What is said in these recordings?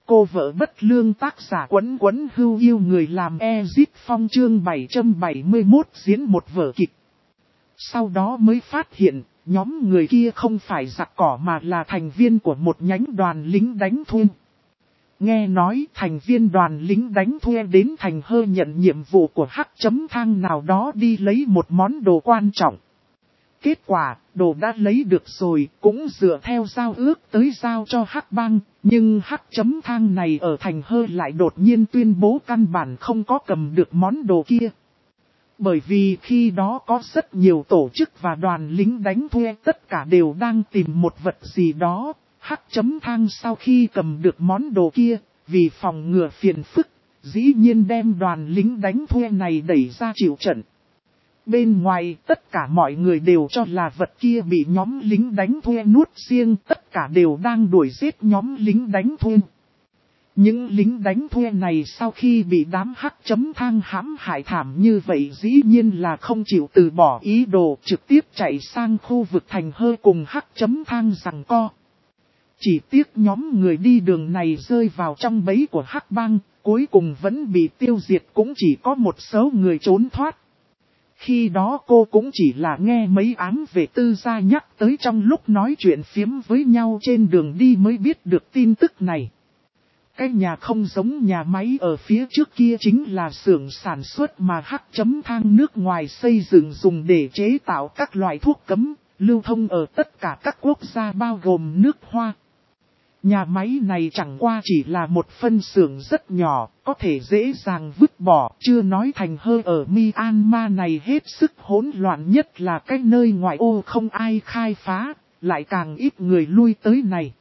Cô vợ bất lương tác giả Quấn Quấn Hưu yêu người làm Ezip Phong chương 771 diễn một vở kịch. Sau đó mới phát hiện, nhóm người kia không phải giặc cỏ mà là thành viên của một nhánh đoàn lính đánh thuê. Nghe nói thành viên đoàn lính đánh thuê đến Thành Hơ nhận nhiệm vụ của Hắc Chấm Thang nào đó đi lấy một món đồ quan trọng. Kết quả, đồ đã lấy được rồi, cũng dựa theo giao ước tới giao cho Hắc Bang, nhưng Hắc Chấm Thang này ở Thành Hơ lại đột nhiên tuyên bố căn bản không có cầm được món đồ kia. Bởi vì khi đó có rất nhiều tổ chức và đoàn lính đánh thuê tất cả đều đang tìm một vật gì đó. Hắc Chấm Thang sau khi cầm được món đồ kia, vì phòng ngừa phiền phức, dĩ nhiên đem đoàn lính đánh thuê này đẩy ra chịu trận. Bên ngoài tất cả mọi người đều cho là vật kia bị nhóm lính đánh thuê nuốt riêng, tất cả đều đang đuổi giết nhóm lính đánh thuê. Những lính đánh thuê này sau khi bị đám Hắc Chấm Thang hãm hại thảm như vậy dĩ nhiên là không chịu từ bỏ ý đồ, trực tiếp chạy sang khu vực Thành Hơ cùng Hắc Chấm Thang giằng co. Chỉ tiếc nhóm người đi đường này rơi vào trong bẫy của Hắc Bang, cuối cùng vẫn bị tiêu diệt, cũng chỉ có một số người trốn thoát. Khi đó cô cũng chỉ là nghe mấy ám vệ tư gia nhắc tới trong lúc nói chuyện phiếm với nhau trên đường đi mới biết được tin tức này. Cái nhà không giống nhà máy ở phía trước kia chính là xưởng sản xuất mà Hắc Chấm Thang nước ngoài xây dựng dùng để chế tạo các loại thuốc cấm, lưu thông ở tất cả các quốc gia bao gồm nước Hoa. Nhà máy này chẳng qua chỉ là một phân xưởng rất nhỏ, có thể dễ dàng vứt bỏ, chưa nói Thành Hơ ở Myanmar này hết sức hỗn loạn, nhất là cái nơi ngoại ô không ai khai phá, lại càng ít người lui tới này.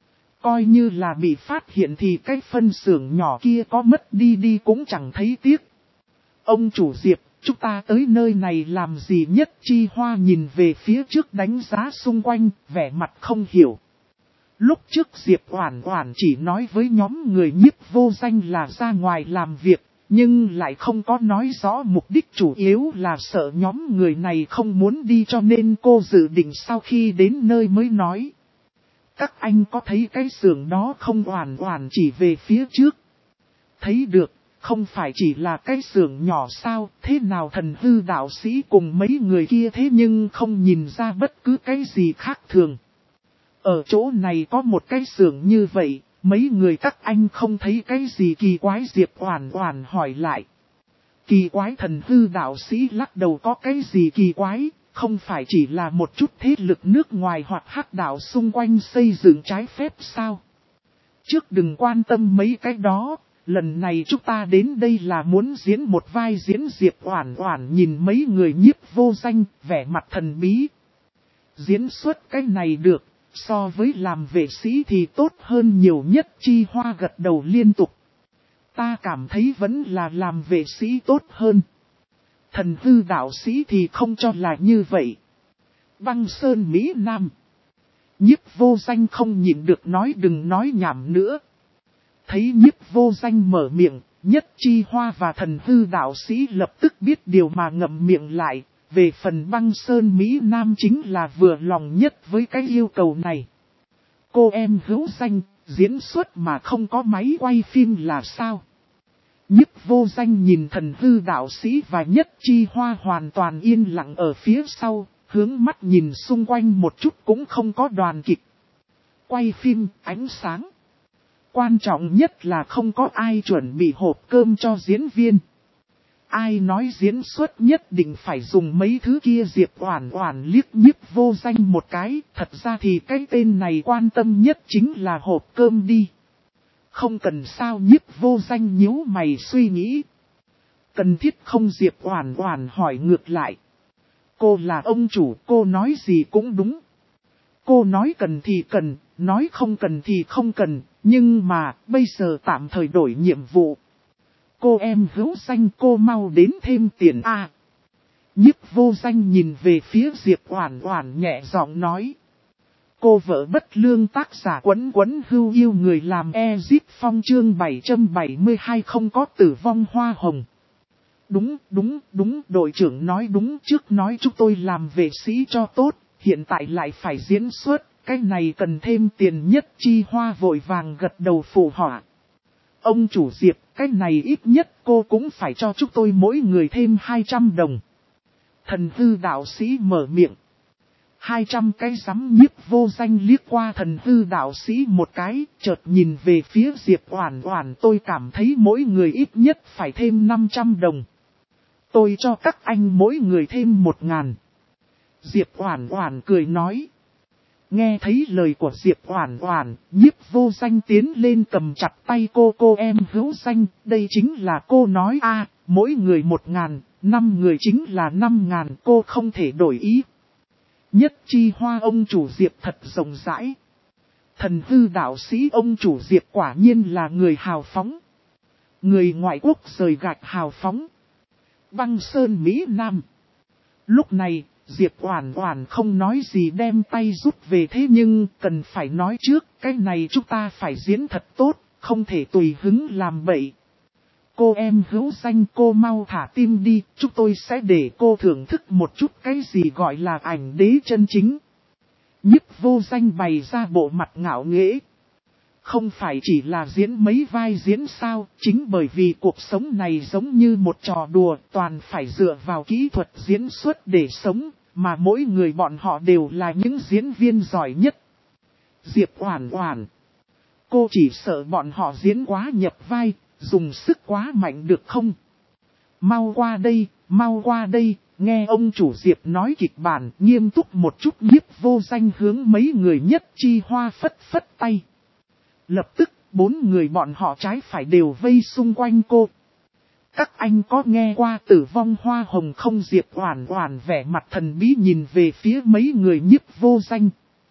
Coi như là bị phát hiện thì cái phân xưởng nhỏ kia có mất đi cũng chẳng thấy tiếc. Ông chủ Diệp, chúng ta tới nơi này làm gì? Nhất Chi Hoa nhìn về phía trước đánh giá xung quanh, vẻ mặt không hiểu. Lúc trước Diệp Oản Oản chỉ nói với nhóm người Nhiếp Vô Danh là ra ngoài làm việc, nhưng lại không có nói rõ mục đích chủ yếu là sợ nhóm người này không muốn đi, cho nên cô dự định sau khi đến nơi mới nói. Các anh có thấy cái xưởng đó không? Oản Oản chỉ về phía trước. Thấy được, không phải chỉ là cái xưởng nhỏ sao? Thế nào Thần Hư đạo sĩ cùng mấy người kia thế nhưng không nhìn ra bất cứ cái gì khác thường? Ở chỗ này có một cái xưởng như vậy, mấy người các anh không thấy cái gì kỳ quái? Diệp Oản Oản hỏi lại. Kỳ quái? Thần Hư đạo sĩ lắc đầu. Có cái gì kỳ quái? Không phải chỉ là một chút thế lực nước ngoài hoặc hắc đạo xung quanh xây dựng trái phép sao? Trước đừng quan tâm mấy cái đó, lần này chúng ta đến đây là muốn diễn một vai diễn. Diệp Oản Oản nhìn mấy người Nhiếp Vô Danh, vẻ mặt thần bí. Diễn xuất cái này được, so với làm vệ sĩ thì tốt hơn nhiều. Nhất Chi Hoa gật đầu liên tục. Ta cảm thấy vẫn là làm vệ sĩ tốt hơn. Thần Hư đạo sĩ thì không cho là như vậy. Băng Sơn Mỹ Nam. Nhiếp Vô Danh không nhịn được nói đừng nói nhảm nữa. Thấy Nhiếp Vô Danh mở miệng, Nhất Chi Hoa và Thần Hư đạo sĩ lập tức biết điều mà ngậm miệng lại. Về phần Băng Sơn Mỹ Nam chính là vừa lòng nhất với cái yêu cầu này. Cô em Hữu Danh, diễn xuất mà không có máy quay phim là sao? Nhiếp Vô Danh nhìn Thần Hư đạo sĩ và Nhất Chi Hoa hoàn toàn yên lặng ở phía sau, hướng mắt nhìn xung quanh một chút cũng không có đoàn kịch. Quay phim, ánh sáng. Quan trọng nhất là không có ai chuẩn bị hộp cơm cho diễn viên. Ai nói diễn xuất nhất định phải dùng mấy thứ kia? Diệp Oản Oản liếc Nhiếp Vô Danh một cái, thật ra thì cái tên này quan tâm nhất chính là hộp cơm đi. Không cần sao? Nhiếp Vô Danh nhíu mày suy nghĩ. Cần thiết không? Diệp Oản Oản hỏi ngược lại. Cô là ông chủ, cô nói gì cũng đúng. Cô nói cần thì cần, nói không cần thì không cần, nhưng mà bây giờ tạm thời đổi nhiệm vụ. Cô em Hữu Danh, cô mau đến thêm tiền a. Nhiếp Vô Danh nhìn về phía Diệp Oản Oản nhẹ giọng nói. Cô vợ bất lương tác giả Quấn Quấn Hưu yêu người làm Ezip Phong chương 772 không có tử vong hoa hồng. Đúng, đội trưởng nói đúng, trước nói chúng tôi làm vệ sĩ cho tốt, hiện tại lại phải diễn xuất, cái này cần thêm tiền. Nhất Chi Hoa vội vàng gật đầu phụ họa. Ông chủ Diệp, cái này ít nhất cô cũng phải cho chúng tôi mỗi người thêm 200 đồng. Thần hư đạo sĩ mở miệng. 200 cái rắm, Nhiếp Vô Danh liếc qua thần hư đạo sĩ một cái, chợt nhìn về phía Diệp Oản Oản, tôi cảm thấy mỗi người ít nhất phải thêm 500 đồng. Tôi cho các anh mỗi người thêm 1.000. Diệp Oản Oản cười nói. Nghe thấy lời của Diệp Oản Oản, Nhiếp Vô Danh tiến lên cầm chặt tay cô em Hữu Danh, đây chính là cô nói a, mỗi người 1.000, 5 người chính là 5.000, cô không thể đổi ý. Nhất Chi Hoa ông chủ Diệp thật rộng rãi. Thần hư đạo sĩ ông chủ Diệp quả nhiên là người hào phóng. Người ngoại quốc rời gạch hào phóng. Băng Sơn Mỹ Nam. Lúc này, Diệp Oản Oản không nói gì đem tay rút về, thế nhưng cần phải nói trước, cái này chúng ta phải diễn thật tốt, không thể tùy hứng làm bậy. Cô em Hữu Danh, cô mau thả tim đi, chúng tôi sẽ để cô thưởng thức một chút cái gì gọi là ảnh đế chân chính. Nhiếp Vô Danh bày ra bộ mặt ngạo nghễ. Không phải chỉ là diễn mấy vai diễn sao, chính bởi vì cuộc sống này giống như một trò đùa, toàn phải dựa vào kỹ thuật diễn xuất để sống, mà mỗi người bọn họ đều là những diễn viên giỏi nhất. Diệp Oản Oản, cô chỉ sợ bọn họ diễn quá nhập vai, dùng sức quá mạnh được không? Mau qua đây, nghe ông chủ Diệp nói kịch bản, nghiêm túc một chút. Nhiếp Vô Danh hướng mấy người Nhất Chi Hoa phất phất tay. Lập tức, 4 người bọn họ trái phải đều vây xung quanh cô. Các anh có nghe qua Tử Vong Hoa Hồng không? Diệp Oản Oản vẻ mặt thần bí nhìn về phía mấy người Nhiếp Vô Danh.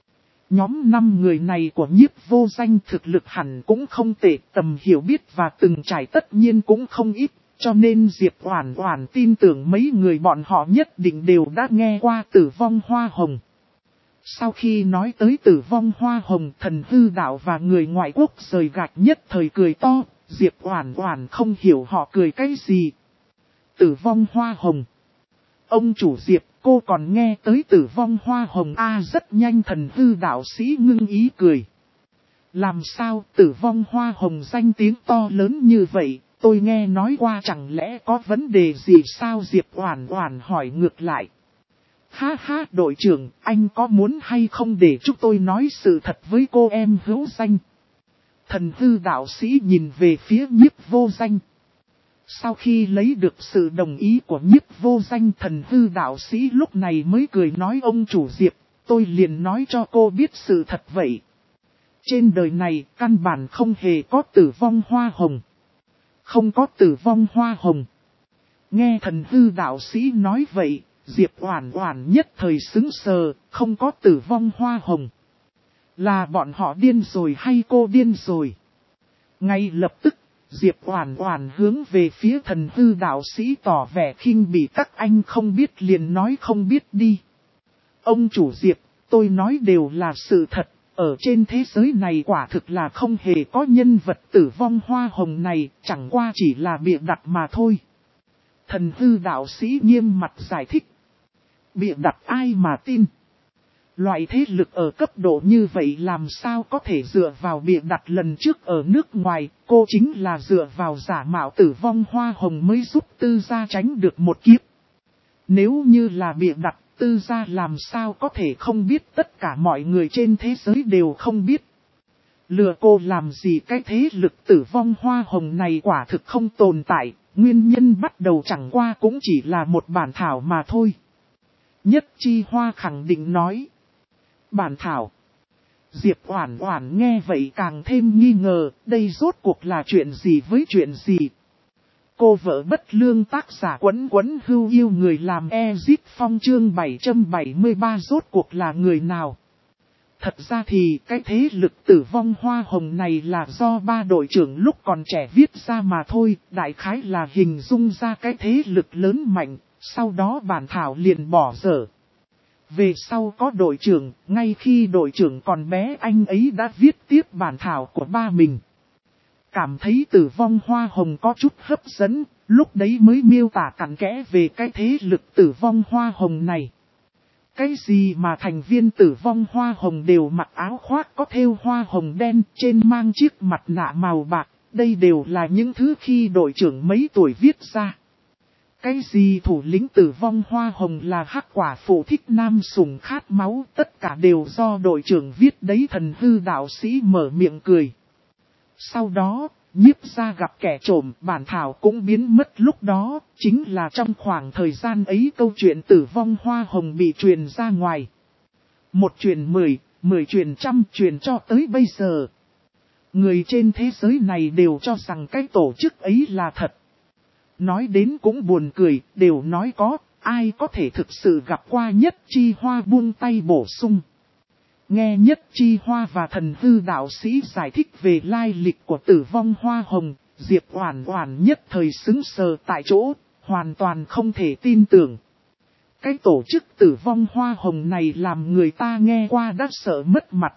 Nhóm 5 người này của Nhiếp Vô Danh thực lực hẳn cũng không tệ, tầm hiểu biết và từng trải tất nhiên cũng không ít, cho nên Diệp Oản Oản tin tưởng mấy người bọn họ nhất định đều đã nghe qua Tử Vong Hoa Hồng. Sau khi nói tới Tử Vong Hoa Hồng, thần hư đạo và người ngoại quốc rời gạch nhất thời cười to, Diệp Oản Oản không hiểu họ cười cái gì. Tử Vong Hoa Hồng. Ông chủ Diệp, cô còn nghe tới Tử Vong Hoa Hồng a? Rất nhanh thần hư đạo sĩ ngưng ý cười. Làm sao Tử Vong Hoa Hồng danh tiếng to lớn như vậy, tôi nghe nói qua, chẳng lẽ có vấn đề gì sao? Diệp Oản Oản hỏi ngược lại. Ha ha, đội trưởng, anh có muốn hay không để chúng tôi nói sự thật với cô em Hữu Danh? Thần hư đạo sĩ nhìn về phía Nhiếp Vô Danh. Sau khi lấy được sự đồng ý của Nhiếp Vô Danh, thần hư đạo sĩ lúc này mới cười nói, ông chủ Diệp, tôi liền nói cho cô biết sự thật vậy. Trên đời này, căn bản không hề có Tử Vong Hoa Hồng. Không có Tử Vong Hoa Hồng. Nghe thần hư đạo sĩ nói vậy, Diệp Oản Oản nhất thời sững sờ, không có Tử Vong Hoa Hồng. Là bọn họ điên rồi hay cô điên rồi? Ngay lập tức, Diệp Oản Oản hướng về phía thần hư đạo sĩ tỏ vẻ khinh bỉ, các anh không biết liền nói không biết đi. Ông chủ Diệp, tôi nói đều là sự thật, ở trên thế giới này quả thực là không hề có nhân vật Tử Vong Hoa Hồng này, chẳng qua chỉ là bịa đặt mà thôi. Thần hư đạo sĩ nghiêm mặt giải thích. Bịa đặt ai mà tin? Loại thế lực ở cấp độ như vậy làm sao có thể dựa vào bịa đặt? Lần trước ở nước ngoài, cô chính là dựa vào giả mạo Tử Vong Hoa Hồng mới giúp Tư Gia tránh được một kiếp. Nếu như là bịa đặt, Tư Gia làm sao có thể không biết? Tất cả mọi người trên thế giới đều không biết. Lừa cô làm gì? Cái thế lực Tử Vong Hoa Hồng này quả thực không tồn tại, nguyên nhân bắt đầu chẳng qua cũng chỉ là một bản thảo mà thôi. Nhất Chi Hoa khẳng định nói. Bản thảo. Diệp Oản Oản nghe vậy càng thêm nghi ngờ, đây rốt cuộc là chuyện gì với chuyện gì? Cô vợ bất lương tác giả Quấn Quấn Hưu Yêu người làm Ezit Phong chương 773 rốt cuộc là người nào? Thật ra thì cái thế lực Tử Vong Hoa Hồng này là do 3 đội trưởng lúc còn trẻ viết ra mà thôi, đại khái là hình dung ra cái thế lực lớn mạnh, sau đó bản thảo liền bỏ dở. Về sau có đội trưởng, ngay khi đội trưởng còn bé anh ấy đã viết tiếp bản thảo của ba mình. Cảm thấy Tử Vong Hoa Hồng có chút hấp dẫn, lúc đấy mới miêu tả cặn kẽ về cái thế lực Tử Vong Hoa Hồng này. Cái gì mà thành viên Tử Vong Hoa Hồng đều mặc áo khoác có thêu hoa hồng đen, trên mang chiếc mặt nạ màu bạc, Đây đều là những thứ khi đội trưởng mấy tuổi viết ra. Cái gì thủ lĩnh tử vong hoa hồng là hắc quả phụ thích nam sủng khát máu, tất cả đều do đội trưởng viết đấy. Thần hư đạo sĩ mở miệng cười. Sau đó, Nhiếp gia gặp kẻ trộm, bản thảo cũng biến mất lúc đó, chính là trong khoảng thời gian ấy câu chuyện tử vong hoa hồng bị truyền ra ngoài. Một truyền 10, 10 truyền trăm, truyền cho tới bây giờ. Người trên thế giới này đều cho rằng cái tổ chức ấy là thật. Nói đến cũng buồn cười, đều nói có, ai có thể thực sự gặp qua Nhất Chi Hoa buông tay bổ sung. Nghe Nhất Chi Hoa và thần hư đạo sĩ giải thích về lai lịch của tử vong hoa hồng, Diệp Oản Oản nhất thời sững sờ tại chỗ, hoàn toàn không thể tin tưởng. Cái tổ chức tử vong hoa hồng này làm người ta nghe qua đã sợ mất mặt.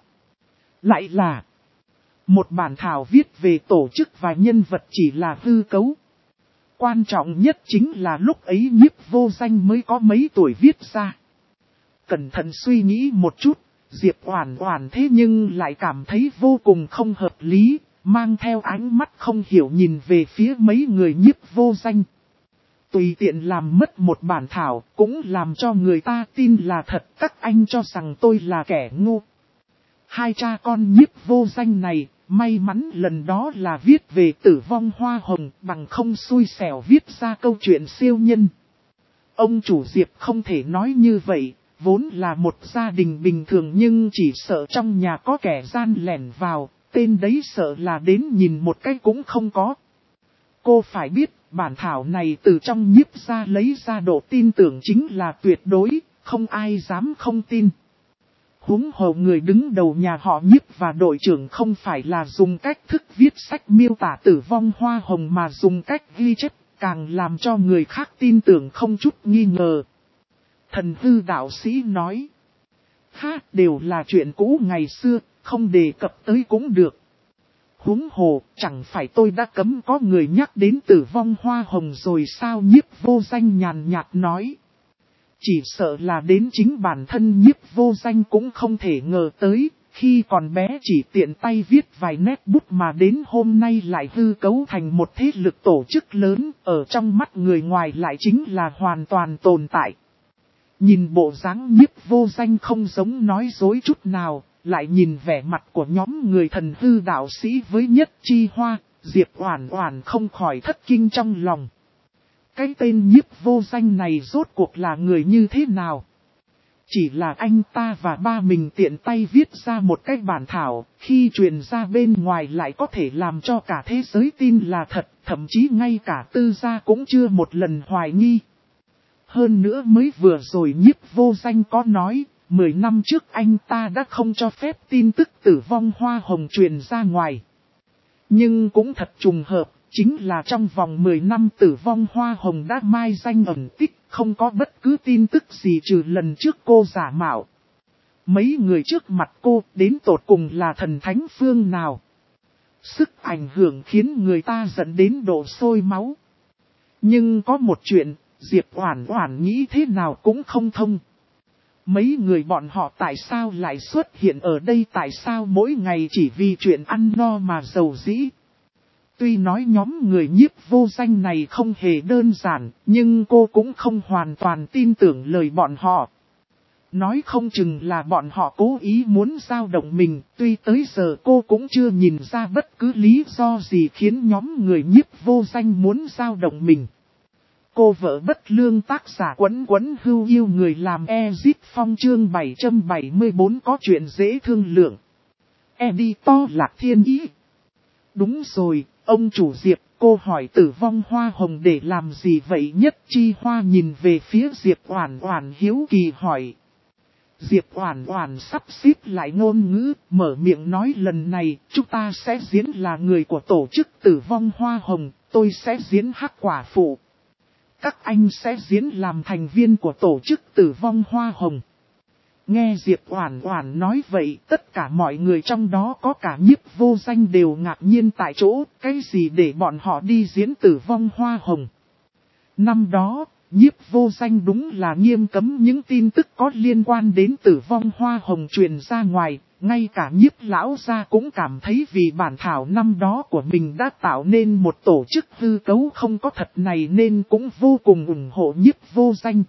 Lại là một bản thảo viết về tổ chức và nhân vật chỉ là hư cấu. Quan trọng nhất chính là lúc ấy Nhiếp Vô Danh mới có mấy tuổi viết ra. Cẩn thận suy nghĩ một chút, Diệp Oản Oản thế nhưng lại cảm thấy vô cùng không hợp lý, mang theo ánh mắt không hiểu nhìn về phía mấy người Nhiếp Vô Danh. Tùy tiện làm mất một bản thảo cũng làm cho người ta tin là thật, các anh cho rằng tôi là kẻ ngu. Hai cha con Nhiếp Vô Danh này, may mắn lần đó là viết về tử vong hoa hồng, bằng không xui xẻo viết ra câu chuyện siêu nhân. Ông chủ Diệp không thể nói như vậy, vốn là một gia đình bình thường nhưng chỉ sợ trong nhà có kẻ gian lẻn vào, tên đấy sợ là đến nhìn một cái cũng không có. Cô phải biết, bản thảo này từ trong Nhiếp gia lấy ra độ tin tưởng chính là tuyệt đối, không ai dám không tin. Huống hồ người đứng đầu nhà họ Nhiếp và đội trưởng không phải là dùng cách thức viết sách miêu tả tử vong hoa hồng mà dùng cách ghi chép, càng làm cho người khác tin tưởng không chút nghi ngờ. Thần hư đạo sĩ nói, ha, đều là chuyện cũ ngày xưa, không đề cập tới cũng được. Huống hồ, chẳng phải tôi đã cấm có người nhắc đến tử vong hoa hồng rồi sao? Nhiếp Vô Danh nhàn nhạt nói. Chỉ sợ là đến chính bản thân Nhiếp Vô Danh cũng không thể ngờ tới, khi còn bé chỉ tiện tay viết vài nét bút mà đến hôm nay lại hư cấu thành một thế lực tổ chức lớn, ở trong mắt người ngoài lại chính là hoàn toàn tồn tại. Nhìn bộ dáng Nhiếp Vô Danh không giống nói dối chút nào, lại nhìn vẻ mặt của nhóm người thần hư đạo sĩ với Nhất Chi Hoa, Diệp Oản Oản không khỏi thất kinh trong lòng. Cái tên Nhiếp Vô Danh này rốt cuộc là người như thế nào? Chỉ là anh ta và ba mình tiện tay viết ra một cái bản thảo, khi truyền ra bên ngoài lại có thể làm cho cả thế giới tin là thật, thậm chí ngay cả Tư gia cũng chưa một lần hoài nghi. Hơn nữa mới vừa rồi Nhiếp Vô Danh có nói, 10 năm trước anh ta đã không cho phép tin tức tử vong hoa hồng truyền ra ngoài. Nhưng cũng thật trùng hợp, chính là trong vòng 10 năm tử vong hoa hồng đã mai danh ẩn tích, không có bất cứ tin tức gì trừ lần trước cô giả mạo. Mấy người trước mặt cô đến tột cùng là thần thánh phương nào? Sức ảnh hưởng khiến người ta dẫn đến độ sôi máu. Nhưng có một chuyện, Diệp Oản Oản nghĩ thế nào cũng không thông. Mấy người bọn họ tại sao lại xuất hiện ở đây, tại sao mỗi ngày chỉ vì chuyện ăn no mà giàu dĩ? Tuy nói nhóm người Nhiếp Vô Danh này không hề đơn giản, nhưng cô cũng không hoàn toàn tin tưởng lời bọn họ. Nói không chừng là bọn họ cố ý muốn dao động mình, tuy tới giờ cô cũng chưa nhìn ra bất cứ lý do gì khiến nhóm người Nhiếp Vô Danh muốn dao động mình. Cô vợ bất lương tác giả Quấn Quấn Hưu yêu người làm Ezit Phong chương 774 có chuyện dễ thương lượng. Editor Lạc Thiên Ý. Đúng rồi, ông chủ Diệp, cô hỏi tử vong hoa hồng để làm gì vậy? Nhất Chi Hoa nhìn về phía Diệp Oản Oản hiếu kỳ hỏi. Diệp Oản Oản sắp xếp lại ngôn ngữ, mở miệng nói lần này, chúng ta sẽ diễn là người của tổ chức tử vong hoa hồng, tôi sẽ diễn hắc quả phụ. Các anh sẽ diễn làm thành viên của tổ chức tử vong hoa hồng. Nghe Diệp Oản Oản nói vậy, tất cả mọi người trong đó có cả Nhiếp Vô Danh đều ngạc nhiên tại chỗ, cái gì để bọn họ đi diễn tử vong hoa hồng. Năm đó, Nhiếp Vô Danh đúng là nghiêm cấm những tin tức có liên quan đến tử vong hoa hồng truyền ra ngoài, ngay cả Nhiếp lão gia cũng cảm thấy vì bản thảo năm đó của mình đã tạo nên một tổ chức hư cấu không có thật này nên cũng vô cùng ủng hộ Nhiếp Vô Danh.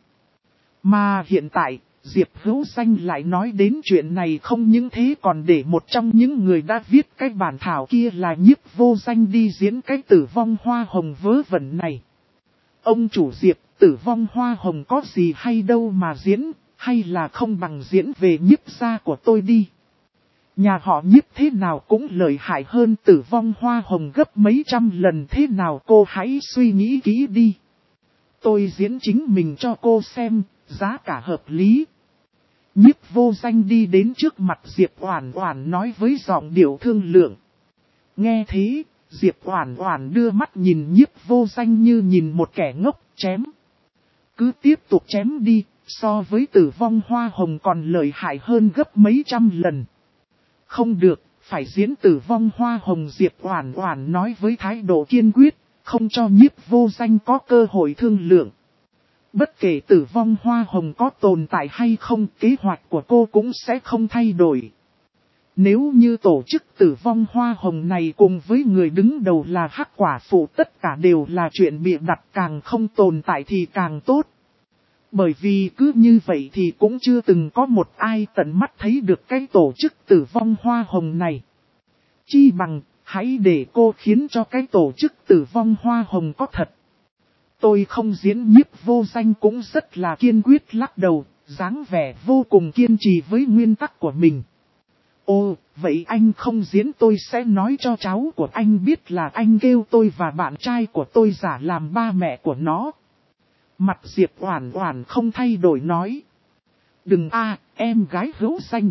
Mà hiện tại, Diệp Hữu Danh lại nói đến chuyện này không những thế còn để một trong những người đã viết cái bản thảo kia là Nhiếp Vô Danh đi diễn cái Tử Vong Hoa Hồng vớ vẩn này. Ông chủ Diệp, Tử Vong Hoa Hồng có gì hay đâu mà diễn, hay là không bằng diễn về Nhiếp gia của tôi đi. Nhà họ Nhiếp thế nào cũng lợi hại hơn Tử Vong Hoa Hồng gấp mấy trăm lần, thế nào cô hãy suy nghĩ kỹ đi. Tôi diễn chính mình cho cô xem, giá cả hợp lý. Nhiếp Vô Danh đi đến trước mặt Diệp Oản Oản nói với giọng điệu thương lượng. Nghe thế, Diệp Oản Oản đưa mắt nhìn Nhiếp Vô Danh như nhìn một kẻ ngốc, chém. Cứ tiếp tục chém đi, so với Tử Vong Hoa Hồng còn lợi hại hơn gấp mấy trăm lần. Không được, phải diễn Tử Vong Hoa Hồng, Diệp Oản Oản nói với thái độ kiên quyết, không cho Nhiếp Vô Danh có cơ hội thương lượng. Bất kể Tử Vong Hoa Hồng có tồn tại hay không, kế hoạch của cô cũng sẽ không thay đổi. Nếu như tổ chức Tử Vong Hoa Hồng này cùng với người đứng đầu là Hắc Quả Phụ tất cả đều là chuyện bịa đặt, càng không tồn tại thì càng tốt. Bởi vì cứ như vậy thì cũng chưa từng có một ai tận mắt thấy được cái tổ chức Tử Vong Hoa Hồng này. Chi bằng, hãy để cô khiến cho cái tổ chức Tử Vong Hoa Hồng có thật. Tôi không diễn. Nhiếp Vô Danh cũng rất là kiên quyết lắc đầu, dáng vẻ vô cùng kiên trì với nguyên tắc của mình. Ồ, vậy anh không diễn, tôi sẽ nói cho cháu của anh biết là anh kêu tôi và bạn trai của tôi giả làm ba mẹ của nó. Mặt Diệp Oản Oản không thay đổi nói. Đừng a, em gái Hữu Danh.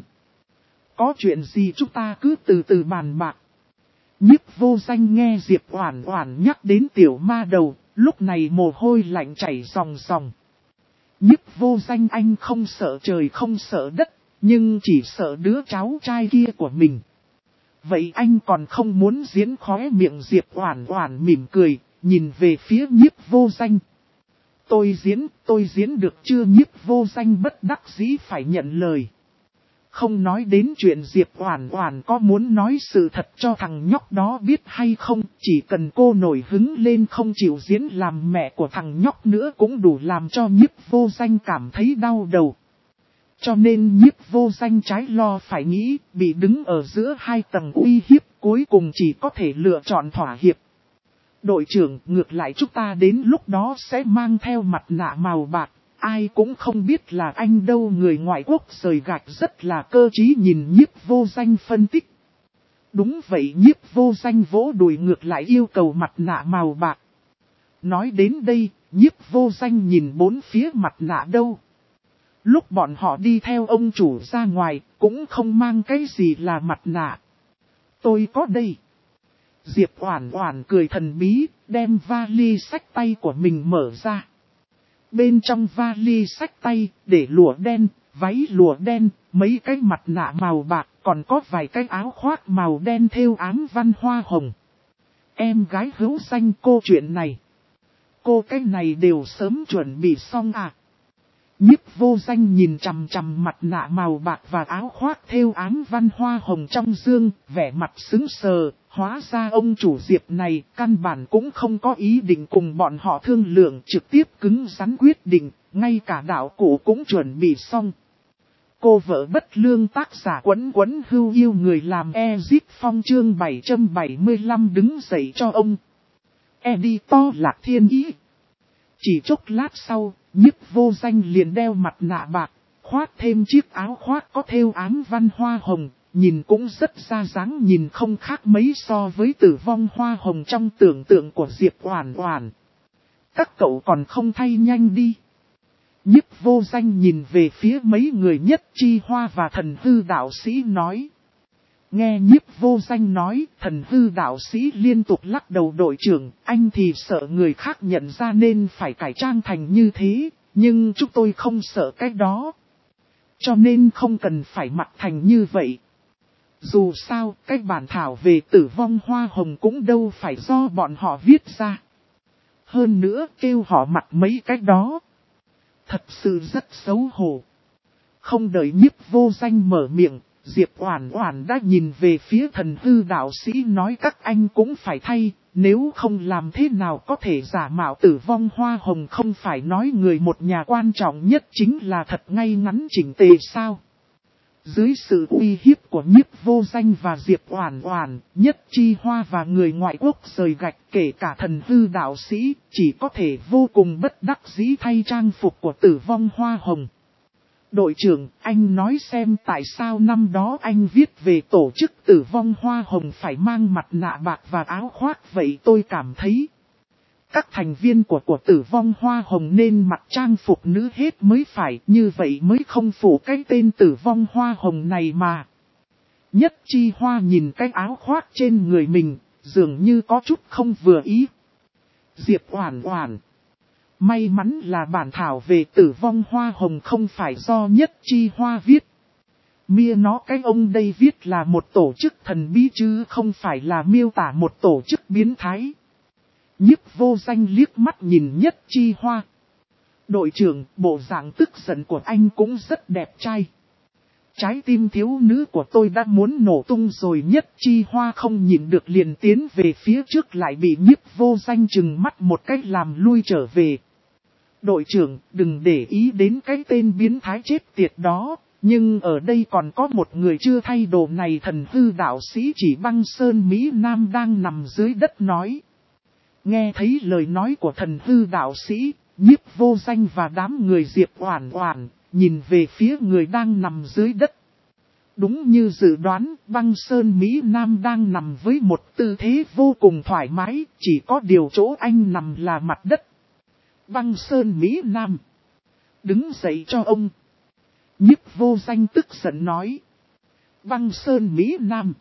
Có chuyện gì chúng ta cứ từ từ bàn bạc. Nhiếp Vô Danh nghe Diệp Oản Oản nhắc đến tiểu ma đầu, lúc này mồ hôi lạnh chảy ròng ròng. Nhiếp Vô Danh anh không sợ trời không sợ đất, nhưng chỉ sợ đứa cháu trai kia của mình. Vậy anh còn không muốn diễn? Khóe miệng Diệp Oản Oản mỉm cười, nhìn về phía Nhiếp Vô Danh. Tôi diễn được chưa? Nhiếp Vô Danh bất đắc dĩ phải nhận lời. Không nói đến chuyện Diệp Oản Oản có muốn nói sự thật cho thằng nhóc đó biết hay không, chỉ cần cô nổi hứng lên không chịu diễn làm mẹ của thằng nhóc nữa cũng đủ làm cho Nhiếp Vô Danh cảm thấy đau đầu. Cho nên Nhiếp Vô Danh trái lo phải nghĩ, bị đứng ở giữa hai tầng uy hiếp, cuối cùng chỉ có thể lựa chọn thỏa hiệp. Đội trưởng, ngược lại chúng ta đến lúc đó sẽ mang theo mặt nạ màu bạc, ai cũng không biết là anh đâu. Người ngoại quốc rời gạch rất là cơ trí nhìn Nhiếp Vô Danh phân tích. Đúng vậy. Nhiếp Vô Danh vỗ đùi, ngược lại yêu cầu mặt nạ màu bạc. Nói đến đây, Nhiếp Vô Danh nhìn bốn phía mặt nạ đâu. Lúc bọn họ đi theo ông chủ ra ngoài, cũng không mang cái gì là mặt nạ. Tôi có đây. Diệp Oản Oản cười thần bí, đem vali xách tay của mình mở ra. Bên trong vali xách tay, để lụa đen, váy lụa đen, mấy cái mặt nạ màu bạc, còn có vài cái áo khoác màu đen thêu ám văn hoa hồng. Em gái Hữu Danh, cô chuyện này. Cô cái này đều sớm chuẩn bị xong à? Nhiếp Vô Danh nhìn chằm chằm mặt nạ màu bạc và áo khoác thêu ám văn hoa hồng trong dương, vẻ mặt sững sờ. Hóa ra ông chủ Diệp này căn bản cũng không có ý định cùng bọn họ thương lượng, trực tiếp cứng rắn quyết định, ngay cả đạo cụ cũng chuẩn bị xong. Cô vợ bất lương tác giả Quấn Quấn Hưu yêu người làm Ezip Phong chương 775 đứng dậy cho ông. Editor Lạc Thiên Ý. Chỉ chốc lát sau, Nhiếp Vô Danh liền đeo mặt nạ bạc, khoác thêm chiếc áo khoác có thêu ám văn hoa hồng. Nhìn cũng rất ra dáng, nhìn không khác mấy so với Tử Vong Hoa Hồng trong tưởng tượng của Diệp Oản Oản. Các cậu còn không thay nhanh đi. Nhiếp Vô Danh nhìn về phía mấy người Nhất Chi Hoa và Thần Hư đạo sĩ nói. Nghe Nhiếp Vô Danh nói, Thần Hư đạo sĩ liên tục lắc đầu. Đội trưởng, anh thì sợ người khác nhận ra nên phải cải trang thành như thế, nhưng chúng tôi không sợ cái đó. Cho nên không cần phải mặc thành như vậy. Dù sao, cái bản thảo về Tử Vong Hoa Hồng cũng đâu phải do bọn họ viết ra. Hơn nữa, kêu họ mặc mấy cái đó. Thật sự rất xấu hổ. Không đợi Nhiếp Vô Danh mở miệng, Diệp Oản Oản đã nhìn về phía Thần Hư đạo sĩ nói các anh cũng phải thay, nếu không làm thế nào có thể giả mạo Tử Vong Hoa Hồng, không phải nói người một nhà quan trọng nhất chính là thật ngay ngắn chỉnh tề sao. Dưới sự uy hiếp của Nhiếp Vô Danh và Diệp Oản Oản, Nhất Chi Hoa và người ngoại quốc rời gạch, kể cả Thần Hư đạo sĩ, chỉ có thể vô cùng bất đắc dĩ thay trang phục của Tử Vong Hoa Hồng. Đội trưởng, anh nói xem tại sao năm đó anh viết về tổ chức Tử Vong Hoa Hồng phải mang mặt nạ bạc và áo khoác, vậy tôi cảm thấy các thành viên của Tử Vong Hoa Hồng nên mặc trang phục nữ hết mới phải, như vậy mới không phủ cái tên Tử Vong Hoa Hồng này mà. Nhất Chi Hoa nhìn cái áo khoác trên người mình, dường như có chút không vừa ý. Diệp Oản Oản, may mắn là bản thảo về Tử Vong Hoa Hồng không phải do Nhất Chi Hoa viết. Mia nó cái ông đây viết là một tổ chức thần bí chứ không phải là miêu tả một tổ chức biến thái. Nhiếp Vô Danh liếc mắt nhìn Nhất Chi Hoa. Đội trưởng, bộ dạng tức giận của anh cũng rất đẹp trai. Trái tim thiếu nữ của tôi đã muốn nổ tung rồi. Nhất Chi Hoa không nhìn được liền tiến về phía trước, lại bị Nhiếp Vô Danh trừng mắt một cách làm lui trở về. Đội trưởng, đừng để ý đến cái tên biến thái chết tiệt đó, nhưng ở đây còn có một người chưa thay đồ này. Thần Hư đạo sĩ chỉ Băng Sơn Mỹ Nam đang nằm dưới đất nói. Nghe thấy lời nói của Thần Hư đạo sĩ, Nhiếp Vô Danh và đám người Diệp Oản Oản nhìn về phía người đang nằm dưới đất. Đúng như dự đoán, Băng Sơn Mỹ Nam đang nằm với một tư thế vô cùng thoải mái, chỉ có điều chỗ anh nằm là mặt đất. Băng Sơn Mỹ Nam, đứng dậy cho ông. Nhiếp Vô Danh tức giận nói. Băng Sơn Mỹ Nam,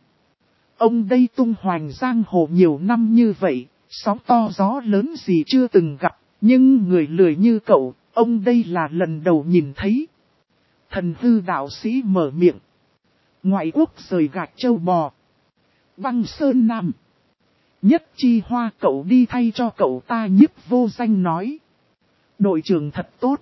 ông đây tung hoành giang hồ nhiều năm như vậy, sóng to gió lớn gì chưa từng gặp, nhưng người lười như cậu, ông đây là lần đầu nhìn thấy. Thần Hư đạo sĩ mở miệng. Ngoại quốc rời gạch châu bò. Băng Sơn Nam, Nhất Chi Hoa, cậu đi thay cho cậu ta. Nhiếp Vô Danh nói. Đội trưởng thật tốt.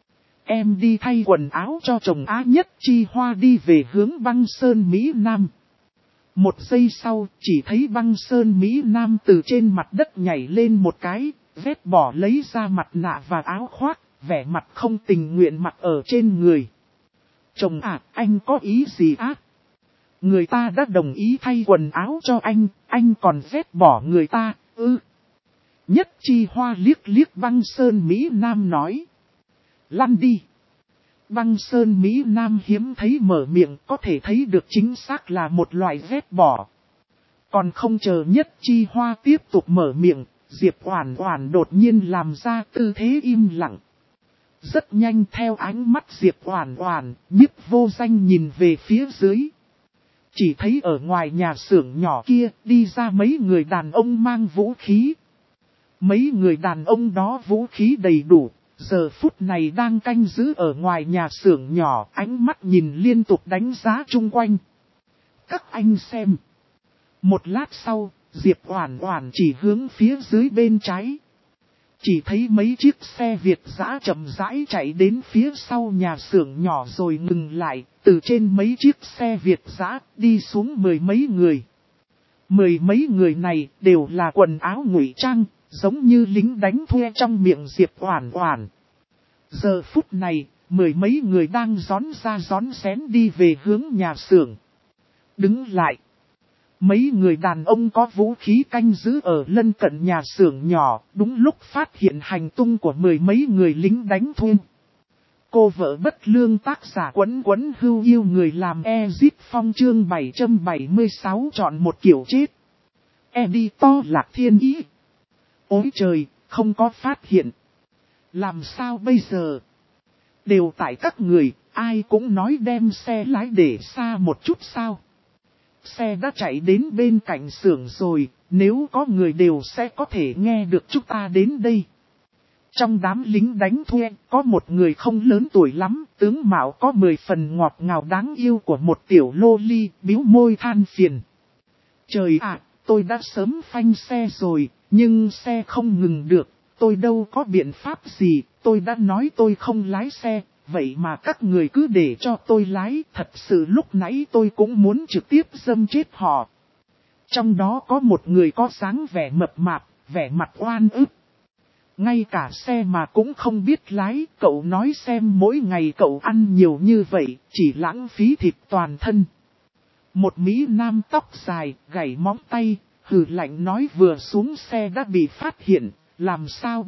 Em đi thay quần áo cho chồng á. Nhất Chi Hoa đi về hướng Băng Sơn Mỹ Nam. Một giây sau, chỉ thấy Băng Sơn Mỹ Nam từ trên mặt đất nhảy lên một cái, vét bỏ lấy ra mặt nạ và áo khoác, vẻ mặt không tình nguyện mặc ở trên người. Chồng à, anh có ý gì á? Người ta đã đồng ý thay quần áo cho anh còn vét bỏ người ta, ư? Nhất Chi Hoa liếc liếc Băng Sơn Mỹ Nam nói. Lăn đi. Băng Sơn Mỹ Nam hiếm thấy mở miệng, có thể thấy được chính xác là một loại vét bỏ. Còn không chờ Nhất Chi Hoa tiếp tục mở miệng, Diệp Oản Oản đột nhiên làm ra tư thế im lặng. Rất nhanh theo ánh mắt Diệp Oản Oản, Nhiếp Vô Danh nhìn về phía dưới. Chỉ thấy ở ngoài nhà xưởng nhỏ kia đi ra mấy người đàn ông mang vũ khí. Mấy người đàn ông đó vũ khí đầy đủ, giờ phút này đang canh giữ ở ngoài nhà xưởng nhỏ, ánh mắt nhìn liên tục đánh giá chung quanh. Các anh xem. Một lát sau, Diệp Oản Oản chỉ hướng phía dưới bên trái. Chỉ thấy mấy chiếc xe Việt dã chậm rãi chạy đến phía sau nhà xưởng nhỏ rồi ngừng lại, từ trên mấy chiếc xe Việt dã đi xuống mười mấy người. Mười mấy người này đều là quần áo ngụy trang, giống như lính đánh thuê trong miệng Diệp Oản Oản. Giờ phút này, mười mấy người đang rón ra rón xén đi về hướng nhà xưởng. Đứng lại. Mấy người đàn ông có vũ khí canh giữ ở lân cận nhà xưởng nhỏ, đúng lúc phát hiện hành tung của mười mấy người lính đánh thuê. Cô vợ bất lương, tác giả Quấn Quấn Hưu Yêu người làm Ezit Phong, chương 776 chọn một kiểu chết. Editor Lạc Thiên Ý. Ôi trời, không có phát hiện. Làm sao bây giờ? Đều tại các người, ai cũng nói đem xe lái để xa một chút sao? Xe đã chạy đến bên cạnh xưởng rồi, nếu có người đều sẽ có thể nghe được chúng ta đến đây. Trong đám lính đánh thuê, có một người không lớn tuổi lắm, tướng mạo có 10 phần ngọt ngào đáng yêu của một tiểu lô ly, bĩu môi than phiền. Trời ạ, tôi đã sớm phanh xe rồi, nhưng xe không ngừng được, tôi đâu có biện pháp gì, tôi đã nói tôi không lái xe, vậy mà các người cứ để cho tôi lái, thật sự lúc nãy tôi cũng muốn trực tiếp giâm chết họ. Trong đó có một người có dáng vẻ mập mạp, vẻ mặt oan ức. Ngay cả xe mà cũng không biết lái, cậu nói xem mỗi ngày cậu ăn nhiều như vậy, chỉ lãng phí thịt toàn thân. Một Mỹ Nam tóc dài, gảy móng tay, hừ lạnh nói vừa xuống xe đã bị phát hiện, làm sao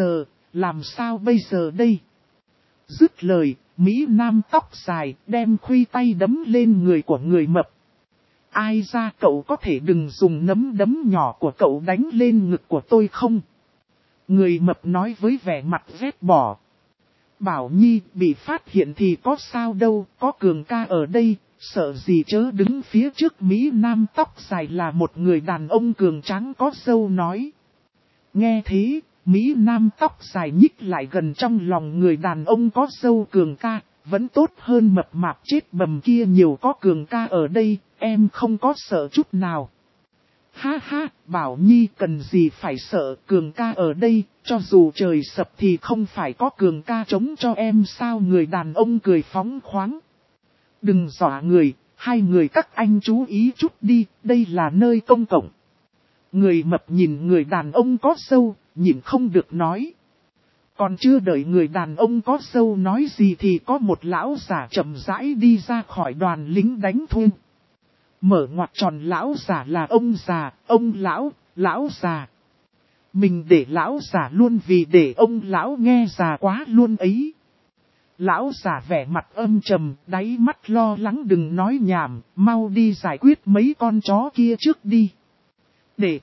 bây giờ đây? Dứt lời, Mỹ Nam tóc dài đem khuy tay đấm lên người của người mập. Ai ra cậu có thể đừng dùng nắm đấm nhỏ của cậu đánh lên ngực của tôi không? Người mập nói với vẻ mặt ghét bỏ. Bảo Nhi bị phát hiện thì có sao đâu, có Cường ca ở đây, sợ gì chớ đứng phía trước. Mỹ Nam tóc dài là một người đàn ông cường tráng có râu nói. Nghe thế, Mỹ Nam tóc dài nhích lại gần trong lòng người đàn ông có râu Cường ca, vẫn tốt hơn mập mạp chết bầm kia nhiều, có Cường ca ở đây, em không có sợ chút nào. Ha ha, Bảo Nhi cần gì phải sợ, Cường ca ở đây, cho dù trời sập thì không phải có Cường ca chống cho em sao? Người đàn ông cười phóng khoáng. Đừng dọa người, hai người các anh chú ý chút đi, đây là nơi công cộng. Người mập nhìn người đàn ông có râu, nhìn không được nói. Còn chưa đợi người đàn ông có râu nói gì thì có một lão giả chậm rãi đi ra khỏi đoàn lính đánh thuê. Mở ngoặc tròn lão giả là ông già, ông lão già. Mình để lão già luôn vì để ông lão nghe già quá luôn ấy. Lão giả vẻ mặt âm trầm, đáy mắt lo lắng. Đừng nói nhảm, mau đi giải quyết mấy con chó kia trước đi. Để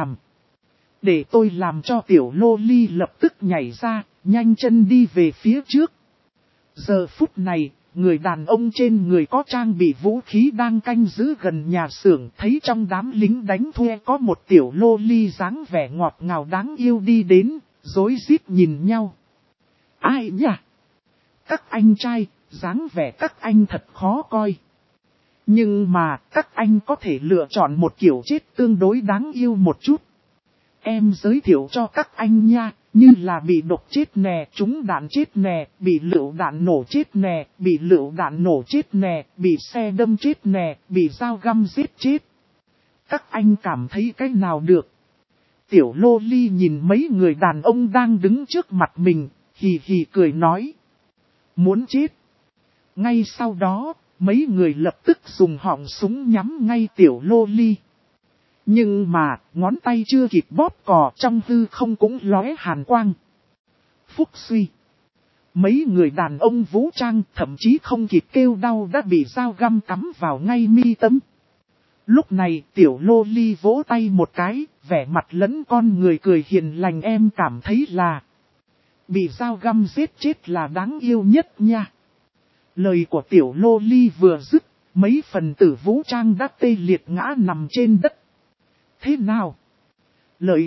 tôi làm cho tiểu lô ly lập tức nhảy ra, nhanh chân đi về phía trước. Giờ phút này, người đàn ông trên người có trang bị vũ khí đang canh giữ gần nhà xưởng, thấy trong đám lính đánh thuê có một tiểu lô ly dáng vẻ ngọt ngào đáng yêu đi đến, rối rít nhìn nhau. Ai nhỉ? Các anh trai, dáng vẻ các anh thật khó coi. Nhưng mà các anh có thể lựa chọn một kiểu chết tương đối đáng yêu một chút. Em giới thiệu cho các anh nha, như là bị độc chết nè, trúng đạn chết nè, bị lựu đạn nổ chết nè, bị lựu đạn nổ chết nè, bị xe đâm chết nè, bị dao găm giết chết. Các anh cảm thấy cái nào được? Tiểu lô ly nhìn mấy người đàn ông đang đứng trước mặt mình, hì hì cười nói. Muốn chết. Ngay sau đó, mấy người lập tức dùng họng súng nhắm ngay tiểu lô ly. Nhưng mà, ngón tay chưa kịp bóp cò trong hư không cũng lóe hàn quang. Phúc suy. Mấy người đàn ông vũ trang thậm chí không kịp kêu đau đã bị dao găm cắm vào ngay mi tâm. Lúc này tiểu lô ly vỗ tay một cái, vẻ mặt lẫn con người cười hiền lành. Em cảm thấy là bị dao găm giết chết là đáng yêu nhất nha. Lời của tiểu lô ly vừa dứt, mấy phần tử vũ trang đã tê liệt ngã nằm trên đất. Thế nào? Lợi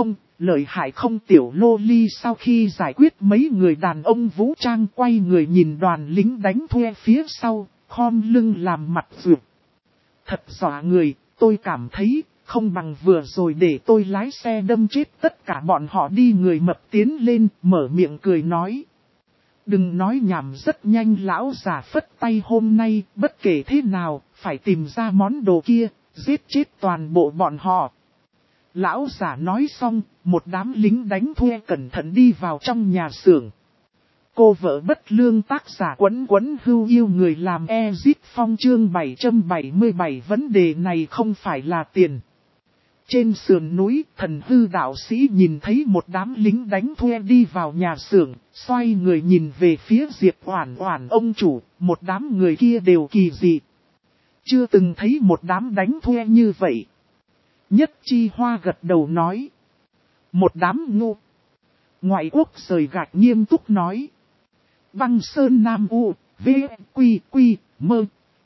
hại không? Tiểu lô ly sau khi giải quyết mấy người đàn ông vũ trang quay người nhìn đoàn lính đánh thuê phía sau, khom lưng làm mặt vượt. Thật dọa người, tôi cảm thấy không bằng vừa rồi để tôi lái xe đâm chết tất cả bọn họ đi. Người mập tiến lên, mở miệng cười nói. Đừng nói nhảm, rất nhanh lão già phất tay. Hôm nay, bất kể thế nào, phải tìm ra món đồ kia, giết chết toàn bộ bọn họ. Lão già nói xong, một đám lính đánh thuê cẩn thận đi vào trong nhà xưởng. Cô vợ bất lương tác giả Quấn Quấn Hưu yêu người làm Ezit Phong chương 777. Vấn đề này không phải là tiền. Trên sườn núi, thần hư đạo sĩ nhìn thấy một đám lính đánh thuê đi vào nhà xưởng, xoay người nhìn về phía Diệp Oản Oản ông chủ, một đám người kia đều kỳ dị. Chưa từng thấy một đám đánh thuê như vậy. Nhất Chi Hoa gật đầu nói. Một đám ngu. Ngoại quốc rời gạch nghiêm túc nói. Băng Sơn Nam U, V, Quy, Mơ.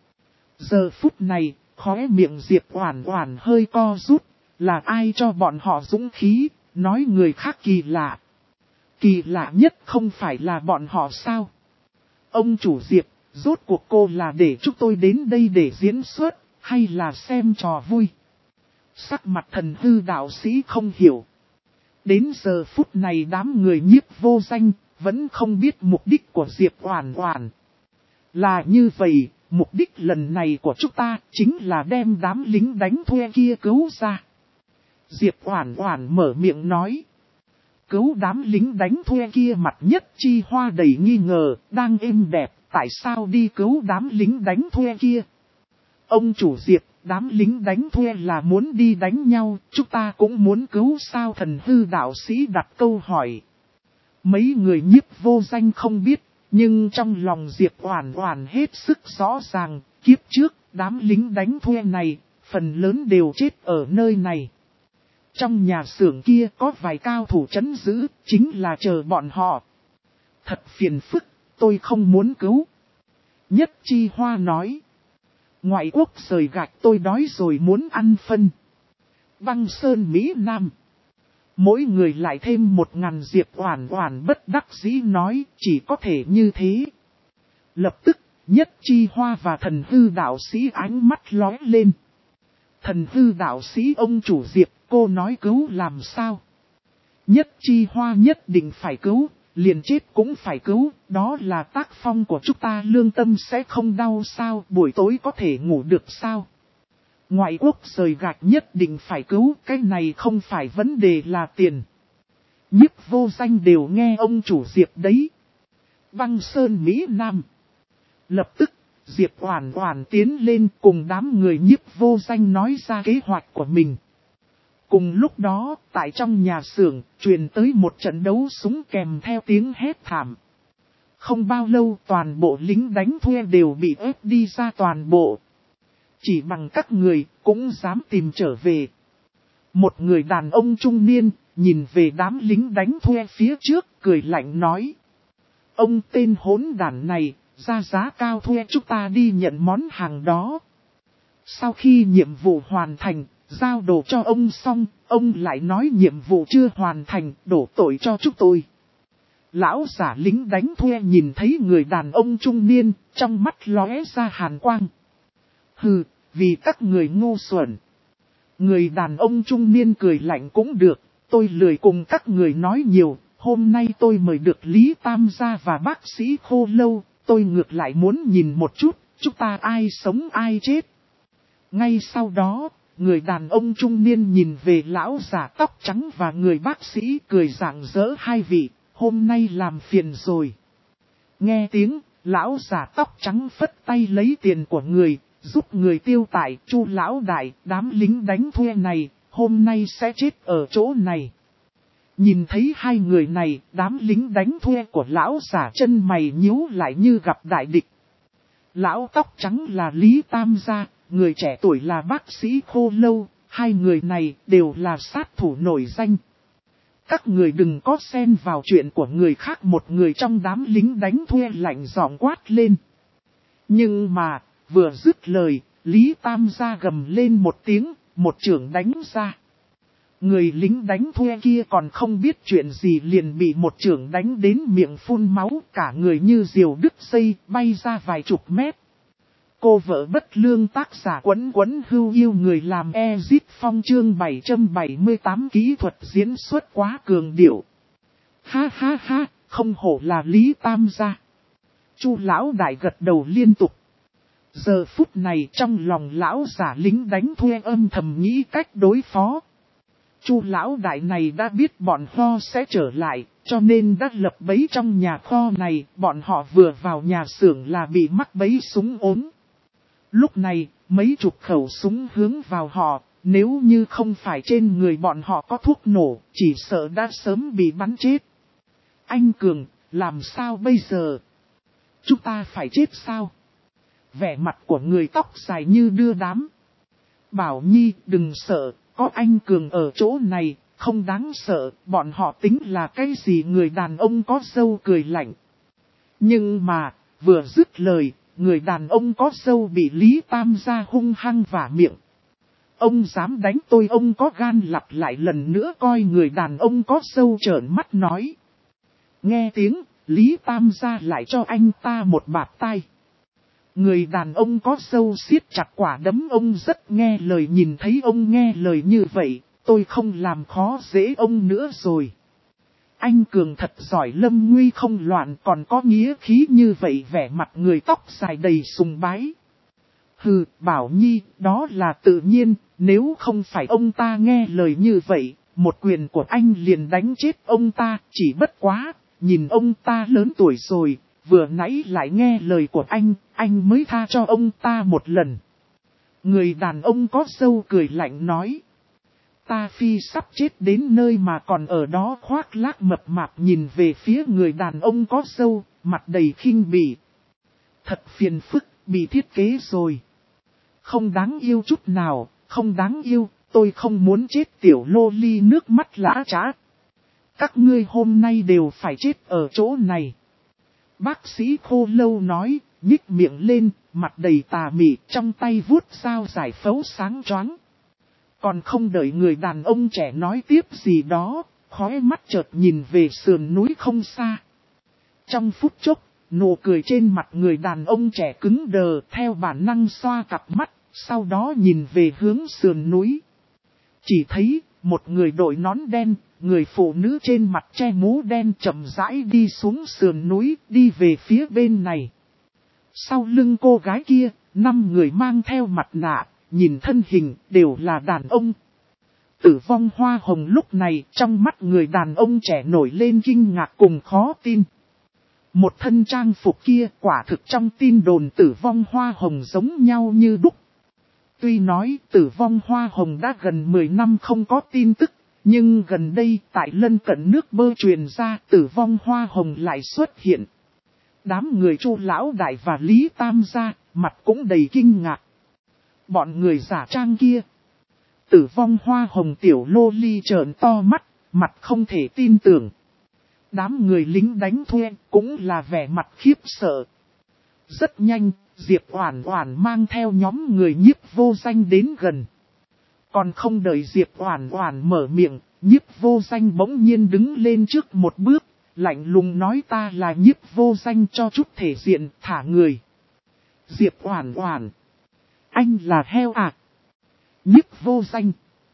Giờ phút này, khóe miệng Diệp Oản Oản hơi co rút. Là ai cho bọn họ dũng khí, nói người khác kỳ lạ. Kỳ lạ nhất không phải là bọn họ sao? Ông chủ Diệp, rốt cuộc cô là để chúng tôi đến đây để diễn xuất, hay là xem trò vui? Sắc mặt thần hư đạo sĩ không hiểu. Đến giờ phút này đám người nhiếp vô danh, vẫn không biết mục đích của Diệp Oản Oản. Là như vậy, mục đích lần này của chúng ta chính là đem đám lính đánh thuê kia cứu ra. Diệp Oản Oản mở miệng nói. Cứu đám lính đánh thuê kia, mặt Nhất Chi Hoa đầy nghi ngờ, đang êm đẹp, tại sao đi cứu đám lính đánh thuê kia? Ông chủ Diệp, đám lính đánh thuê là muốn đi đánh nhau, chúng ta cũng muốn cứu sao? Thần hư đạo sĩ đặt câu hỏi. Mấy người Nhiếp Vô Danh không biết, nhưng trong lòng Diệp Oản Oản hết sức rõ ràng, kiếp trước, đám lính đánh thuê này, phần lớn đều chết ở nơi này. Trong nhà xưởng kia có vài cao thủ trấn giữ, chính là chờ bọn họ. Thật phiền phức, tôi không muốn cứu. Nhất Chi Hoa nói. Ngoại quốc rời gạch, tôi đói rồi muốn ăn phân. Băng Sơn Mỹ Nam. Mỗi người lại thêm 1000. Diệp Oản Oản bất đắc dĩ nói, chỉ có thể như thế. Lập tức, Nhất Chi Hoa và thần hư đạo sĩ ánh mắt lóe lên. Thần hư đạo sĩ, ông chủ Diệp, cô nói cứu làm sao? Nhất Chi Hoa nhất định phải cứu, liền chết cũng phải cứu, đó là tác phong của chúng ta, lương tâm sẽ không đau sao, buổi tối có thể ngủ được sao? Ngoại quốc rời gạch nhất định phải cứu, cái này không phải vấn đề là tiền. Nhiếp Vô Danh đều nghe ông chủ Diệp đấy. Băng Sơn Mỹ Nam. Lập tức, Diệp Oản Oản tiến lên cùng đám người Nhiếp Vô Danh nói ra kế hoạch của mình. Cùng lúc đó, tại trong nhà xưởng, truyền tới một trận đấu súng kèm theo tiếng hét thảm. Không bao lâu toàn bộ lính đánh thuê đều bị ép đi ra toàn bộ. Chỉ bằng các người, cũng dám tìm trở về. Một người đàn ông trung niên, nhìn về đám lính đánh thuê phía trước, cười lạnh nói. Ông tên hỗn đản này, ra giá cao thuê chúng ta đi nhận món hàng đó. Sau khi nhiệm vụ hoàn thành, giao đồ cho ông xong, ông lại nói nhiệm vụ chưa hoàn thành, đổ tội cho chúng tôi. Lão giả lính đánh thuê nhìn thấy người đàn ông trung niên, trong mắt lóe ra hàn quang. Hừ, vì các người ngu xuẩn. Người đàn ông trung niên cười lạnh cũng được, tôi lười cùng các người nói nhiều, hôm nay tôi mời được Lý Tam gia và bác sĩ Khô Lâu, tôi ngược lại muốn nhìn một chút, chúng ta ai sống ai chết. Ngay sau đó, người đàn ông trung niên nhìn về lão giả tóc trắng và người bác sĩ cười rạng rỡ, hai vị, hôm nay làm phiền rồi. Nghe tiếng, lão giả tóc trắng phất tay lấy tiền của người, giúp người tiêu tại. Chu lão đại, đám lính đánh thuê này, hôm nay sẽ chết ở chỗ này. Nhìn thấy hai người này, đám lính đánh thuê của lão giả chân mày nhíu lại như gặp đại địch. Lão tóc trắng là Lý Tam gia, người trẻ tuổi là bác sĩ Khô Lâu, hai người này đều là sát thủ nổi danh. Các người đừng có xen vào chuyện của người khác, một người trong đám lính đánh thuê lạnh giọng quát lên. Nhưng mà, vừa dứt lời, Lý Tam gia gầm lên một tiếng, một chưởng đánh ra. Người lính đánh thuê kia còn không biết chuyện gì liền bị một chưởng đánh đến miệng phun máu, cả người như diều đứt dây, bay ra vài chục mét. Cô vợ bất lương, tác giả Quấn Quấn Hưu Yêu người làm Ezit Phong, chương 778, kỹ thuật diễn xuất quá cường điệu. Ha ha ha, không hổ là Lý Tam gia. Chu lão đại gật đầu liên tục. Giờ phút này trong lòng lão giả lính đánh thuê âm thầm nghĩ cách đối phó. Chu lão đại này đã biết bọn họ sẽ trở lại, cho nên đã lập bẫy trong nhà kho này, bọn họ vừa vào nhà xưởng là bị mắc bẫy súng ốm. Lúc này, mấy chục khẩu súng hướng vào họ, nếu như không phải trên người bọn họ có thuốc nổ, chỉ sợ đã sớm bị bắn chết. Anh Cường, làm sao bây giờ? Chúng ta phải chết sao? Vẻ mặt của người tóc dài như đưa đám. Bảo Nhi, đừng sợ, có anh Cường ở chỗ này, không đáng sợ, bọn họ tính là cái gì? Người đàn ông có râu cười lạnh. Nhưng mà, vừa dứt lời, người đàn ông có râu bị Lý Tam gia hung hăng vả miệng. Ông dám đánh tôi? Ông có gan lặp lại lần nữa coi? Người đàn ông có râu trợn mắt nói. Nghe tiếng, Lý Tam gia lại cho anh ta một bạt tai. Người đàn ông có râu siết chặt quả đấm, ông rất nghe lời. Nhìn thấy ông nghe lời như vậy, tôi không làm khó dễ ông nữa rồi. anh Cường thật giỏi lâm nguy không loạn còn có nghĩa khí như vậy vẻ mặt người tóc dài đầy sùng bái. Hừ, Bảo Nhi, đó là tự nhiên, nếu không phải ông ta nghe lời như vậy, một quyền của anh liền đánh chết ông ta, chỉ bất quá, nhìn ông ta lớn tuổi rồi, vừa nãy lại nghe lời của anh mới tha cho ông ta một lần. Người đàn ông có râu cười lạnh nói. Ta phi sắp chết đến nơi mà còn ở đó khoác lác mập mạp nhìn về phía người đàn ông có râu, mặt đầy khinh bỉ. Thật phiền phức, bị thiết kế rồi. Không đáng yêu chút nào, không đáng yêu, tôi không muốn chết tiểu lô ly nước mắt lã trá. Các ngươi hôm nay đều phải chết ở chỗ này. Bác sĩ Khô Lâu nói, nhích miệng lên, mặt đầy tà mị, trong tay vuốt dao giải phẫu sáng choáng. Còn không đợi người đàn ông trẻ nói tiếp gì đó, khóe mắt chợt nhìn về sườn núi không xa. Trong phút chốc, nụ cười trên mặt người đàn ông trẻ cứng đờ theo bản năng xoa cặp mắt, sau đó nhìn về hướng sườn núi. Chỉ thấy, một người đội nón đen, người phụ nữ trên mặt che mũ đen chậm rãi đi xuống sườn núi, đi về phía bên này. Sau lưng cô gái kia, 5 người mang theo mặt nạ, nhìn thân hình đều là đàn ông. Tử vong hoa hồng lúc này trong mắt người đàn ông trẻ nổi lên kinh ngạc cùng khó tin. Một thân trang phục kia quả thực trong tin đồn tử vong hoa hồng giống nhau như đúc. Tuy nói tử vong hoa hồng đã gần 10 năm không có tin tức, nhưng gần đây tại lân cận nước bơ truyền ra tử vong hoa hồng lại xuất hiện. Đám người Chu Lão Đại và Lý Tam gia, mặt cũng đầy kinh ngạc. Bọn người giả trang kia. Tử vong hoa hồng tiểu lô ly trợn to mắt, mặt không thể tin tưởng. Đám người lính đánh thuê cũng là vẻ mặt khiếp sợ. Rất nhanh, Diệp Oản Oản mang theo nhóm người Nhiếp Vô Danh đến gần. Còn không đợi Diệp Oản Oản mở miệng, Nhiếp Vô Danh bỗng nhiên đứng lên trước một bước, lạnh lùng nói ta là Nhiếp Vô Danh cho chút thể diện, thả người. Diệp Oản Oản, anh là heo à? Nhiếp Vô Danh.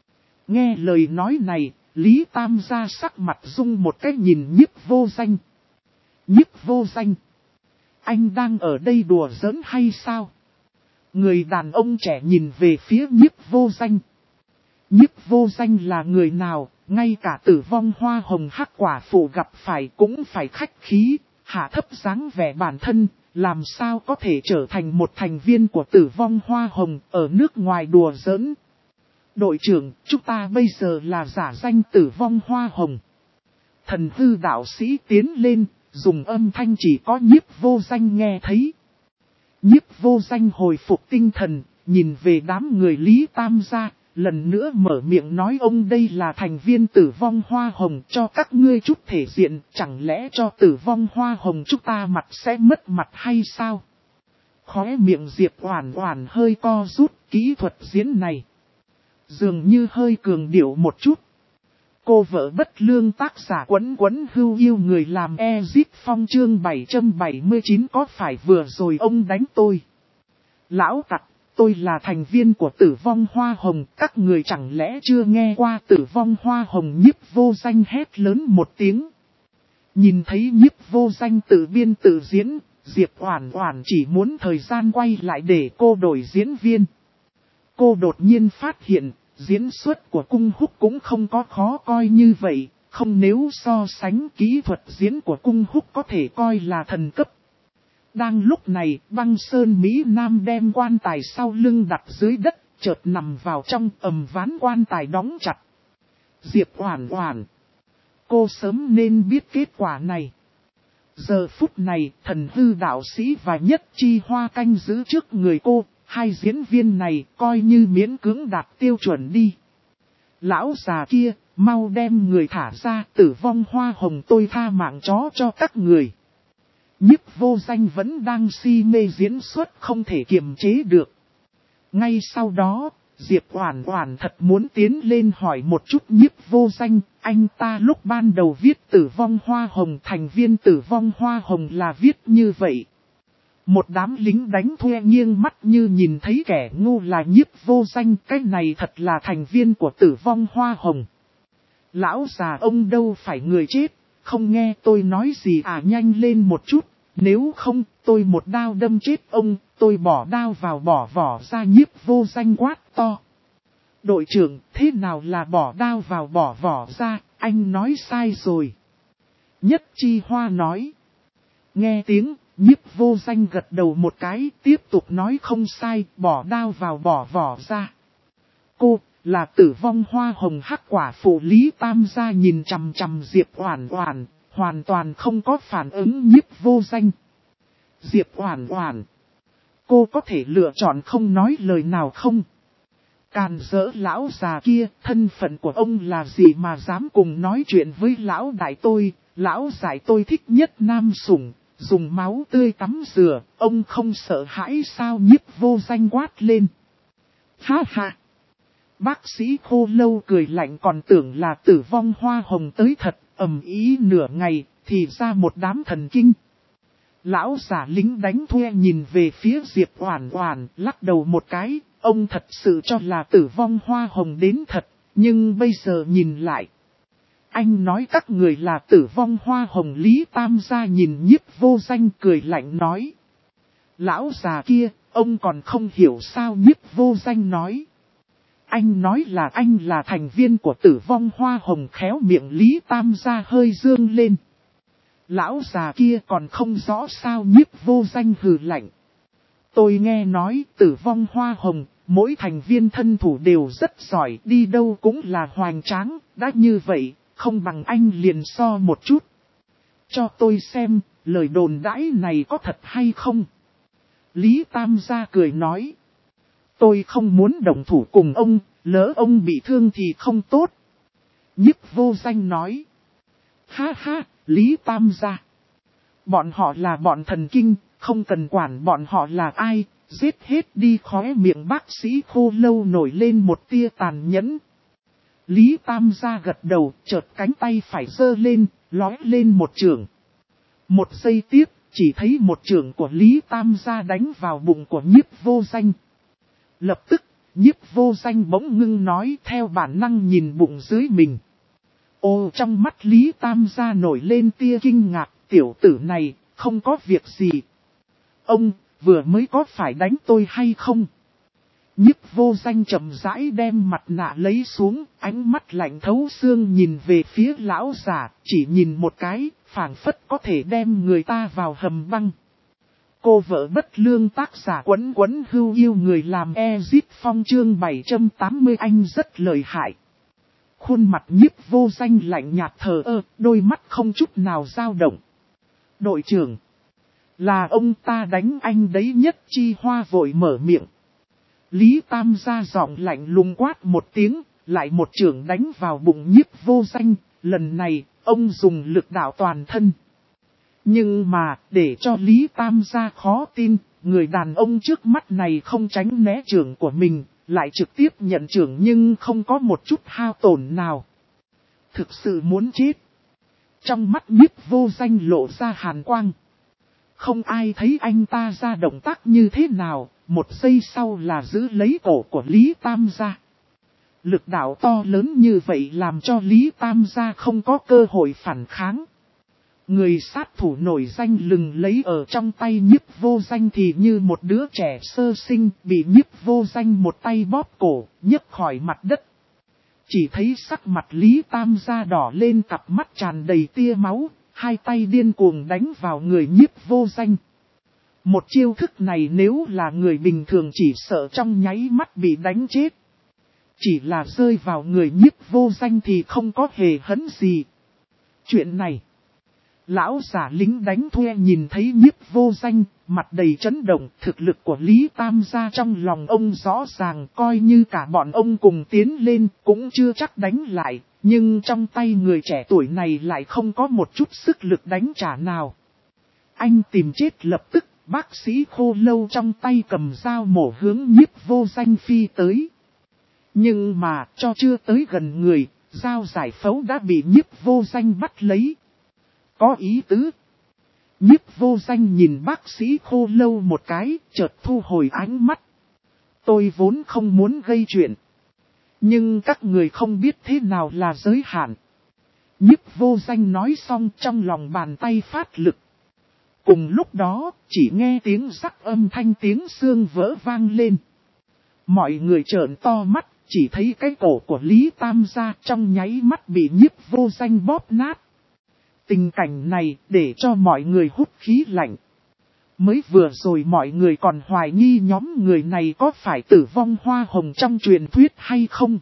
Nghe lời nói này, Lý Tam gia sắc mặt rung một cái nhìn Nhiếp Vô Danh. Nhiếp Vô Danh, anh đang ở đây đùa giỡn hay sao? Người đàn ông trẻ nhìn về phía Nhiếp Vô Danh. Nhiếp Vô Danh là người nào, ngay cả tử vong hoa hồng hắc quả phụ gặp phải cũng phải khách khí, hạ thấp dáng vẻ bản thân, làm sao có thể trở thành một thành viên của tử vong hoa hồng ở nước ngoài đùa giỡn. Đội trưởng, chúng ta bây giờ là giả danh tử vong hoa hồng. Thần hư đạo sĩ tiến lên, dùng âm thanh chỉ có Nhiếp Vô Danh nghe thấy. Nhiếp Vô Danh hồi phục tinh thần, nhìn về đám người Lý Tam gia, lần nữa mở miệng nói ông đây là thành viên tử vong hoa hồng cho các ngươi chút thể diện, chẳng lẽ cho tử vong hoa hồng chúng ta mặt sẽ mất mặt hay sao? Khóe miệng Diệp Oản Oản hơi co rút, kỹ thuật diễn này dường như hơi cường điệu một chút. Cô vợ bất lương tác giả Quấn Quấn Hưu yêu người làm Ezit Phong chương 779 có phải vừa rồi ông đánh tôi? Lão tặc, tôi là thành viên của tử vong hoa hồng, các người chẳng lẽ chưa nghe qua tử vong hoa hồng? Nhiếp Vô Danh hét lớn một tiếng. Nhìn thấy Nhiếp Vô Danh tự biên tự diễn, Diệp Oản Oản chỉ muốn thời gian quay lại để cô đổi diễn viên. Cô đột nhiên phát hiện, diễn xuất của Cung Húc cũng không có khó coi như vậy, không nếu so sánh kỹ thuật diễn của Cung Húc có thể coi là thần cấp. Đang lúc này, Băng Sơn Mỹ Nam đem quan tài sau lưng đặt dưới đất, chợt nằm vào trong ầm ván quan tài đóng chặt. Diệp Oản Oản, cô sớm nên biết kết quả này. Giờ phút này, thần hư đạo sĩ và Nhất Chi Hoa canh giữ trước người cô. Hai diễn viên này coi như miễn cưỡng đạt tiêu chuẩn đi. Lão già kia, mau đem người thả ra, tử vong hoa hồng tôi tha mạng chó cho các người. Nhiếp Vô Danh vẫn đang si mê diễn xuất không thể kiềm chế được. Ngay sau đó, Diệp Oản Oản thật muốn tiến lên hỏi một chút Nhiếp Vô Danh, anh ta lúc ban đầu viết tử vong hoa hồng thành viên tử vong hoa hồng là viết như vậy. Một đám lính đánh thuê nghiêng mắt như nhìn thấy kẻ ngu là Nhiếp Vô Danh, cái này thật là thành viên của tử vong hoa hồng. Lão già ông đâu phải người chết, không nghe tôi nói gì à, nhanh lên một chút, nếu không tôi một đao đâm chết ông. Tôi bỏ đao vào bỏ vỏ ra, Nhiếp Vô Danh quát to. Đội trưởng, thế nào là bỏ đao vào bỏ vỏ ra, anh nói sai rồi. Nhất Chi Hoa nói. Nghe tiếng, Nhiếp Vô Danh gật đầu một cái, tiếp tục nói không sai, bỏ đao vào bỏ vỏ ra. Cô, là Tử Vong Hoa Hồng Hắc quả phụ Lý Tam gia nhìn chằm chằm Diệp Oản Oản, hoàn toàn không có phản ứng Nhiếp Vô Danh. Diệp Oản Oản, cô có thể lựa chọn không nói lời nào không? Càn rỡ lão già kia, thân phận của ông là gì mà dám cùng nói chuyện với lão đại tôi, lão giải tôi thích nhất nam sủng, dùng máu tươi tắm rửa, ông không sợ hãi sao? Nhiếp Vô Danh quát lên. Ha ha! Bác sĩ Khô Lâu cười lạnh, còn tưởng là Tử Vong Hoa Hồng tới thật, ầm ĩ nửa ngày, thì ra một đám thần kinh. Lão giả lính đánh thuê nhìn về phía Diệp Oản Oản, lắc đầu một cái, ông thật sự cho là Tử Vong Hoa Hồng đến thật, nhưng bây giờ nhìn lại. Anh nói các người là Tử Vong Hoa Hồng. Lý Tam gia nhìn Nhiếp Vô Danh cười lạnh nói. Lão già kia, ông còn không hiểu sao? Nhiếp Vô Danh nói. Anh nói là anh là thành viên của Tử Vong Hoa Hồng. Khéo miệng Lý Tam gia hơi dương lên. Lão già kia còn không rõ sao? Nhiếp Vô Danh hừ lạnh. Tôi nghe nói Tử Vong Hoa Hồng, mỗi thành viên thân thủ đều rất giỏi, đi đâu cũng là hoành tráng, đã như vậy, không bằng anh liền so một chút. Cho tôi xem, lời đồn đãi này có thật hay không? Lý Tam gia cười nói. Tôi không muốn đồng thủ cùng ông, lỡ ông bị thương thì không tốt. Nhiếp Vô Danh nói. Ha ha, Lý Tam gia. Bọn họ là bọn thần kinh, không cần quản bọn họ là ai, giết hết đi. Khóe miệng bác sĩ Khô Lâu nổi lên một tia tàn nhẫn. Lý Tam gia gật đầu, chợt cánh tay phải giơ lên, lói lên một chưởng. Một giây tiếp, chỉ thấy một chưởng của Lý Tam gia đánh vào bụng của Nhiếp Vô Danh. Lập tức, Nhiếp Vô Danh bỗng ngưng nói, theo bản năng nhìn bụng dưới mình. Ô, trong mắt Lý Tam gia nổi lên tia kinh ngạc, tiểu tử này, không có việc gì. Ông, vừa mới có phải đánh tôi hay không? Nhiếp Vô Danh chậm rãi đem mặt nạ lấy xuống, ánh mắt lạnh thấu xương nhìn về phía lão già, chỉ nhìn một cái, phảng phất có thể đem người ta vào hầm băng. Cô vợ bất lương tác giả Quấn Quấn Hưu yêu người làm Ezit Phong chương 780. Anh rất lợi hại. Khuôn mặt Nhiếp Vô Danh lạnh nhạt thờ ơ, đôi mắt không chút nào dao động. Đội trưởng, là ông ta đánh anh đấy. Nhất Chi Hoa vội mở miệng. Lý Tam gia giọng lạnh lùng quát một tiếng, lại một chưởng đánh vào bụng Nhiếp Vô Danh, lần này, ông dùng lực đạo toàn thân. Nhưng mà, để cho Lý Tam gia khó tin, người đàn ông trước mắt này không tránh né chưởng của mình, lại trực tiếp nhận chưởng nhưng không có một chút hao tổn nào. Thực sự muốn chết. Trong mắt Nhiếp Vô Danh lộ ra hàn quang. Không ai thấy anh ta ra động tác như thế nào, một giây sau là giữ lấy cổ của Lý Tam gia. Lực đạo to lớn như vậy làm cho Lý Tam gia không có cơ hội phản kháng. Người sát thủ nổi danh lừng lấy ở trong tay Nhiếp Vô Danh thì như một đứa trẻ sơ sinh bị Nhiếp Vô Danh một tay bóp cổ, nhấc khỏi mặt đất. Chỉ thấy sắc mặt Lý Tam gia đỏ lên, cặp mắt tràn đầy tia máu, hai tay điên cuồng đánh vào người Nhiếp Vô Danh. Một chiêu thức này nếu là người bình thường chỉ sợ trong nháy mắt bị đánh chết. Chỉ là rơi vào người Nhiếp Vô Danh thì không có hề hấn gì. Chuyện này, lão giả lính đánh thuê nhìn thấy Nhiếp Vô Danh, mặt đầy chấn động. Thực lực của Lý Tam gia trong lòng ông rõ ràng, coi như cả bọn ông cùng tiến lên cũng chưa chắc đánh lại. Nhưng trong tay người trẻ tuổi này lại không có một chút sức lực đánh trả nào. Anh tìm chết lập tức, bác sĩ Khô Lâu trong tay cầm dao mổ hướng Nhiếp Vô Danh phi tới. Nhưng mà cho chưa tới gần người, dao giải phẫu đã bị Nhiếp Vô Danh bắt lấy. Có ý tứ. Nhiếp Vô Danh nhìn bác sĩ Khô Lâu một cái, chợt thu hồi ánh mắt. Tôi vốn không muốn gây chuyện. Nhưng các người không biết thế nào là giới hạn. Nhiếp vô danh nói xong trong lòng bàn tay phát lực. Cùng lúc đó, chỉ nghe tiếng rắc âm thanh tiếng xương vỡ vang lên. Mọi người trợn to mắt, chỉ thấy cái cổ của Lý Tam Gia trong nháy mắt bị nhiếp vô danh bóp nát. Tình cảnh này để cho mọi người hút khí lạnh. Mới vừa rồi mọi người còn hoài nghi nhóm người này có phải tử vong hoa hồng trong truyền thuyết hay không.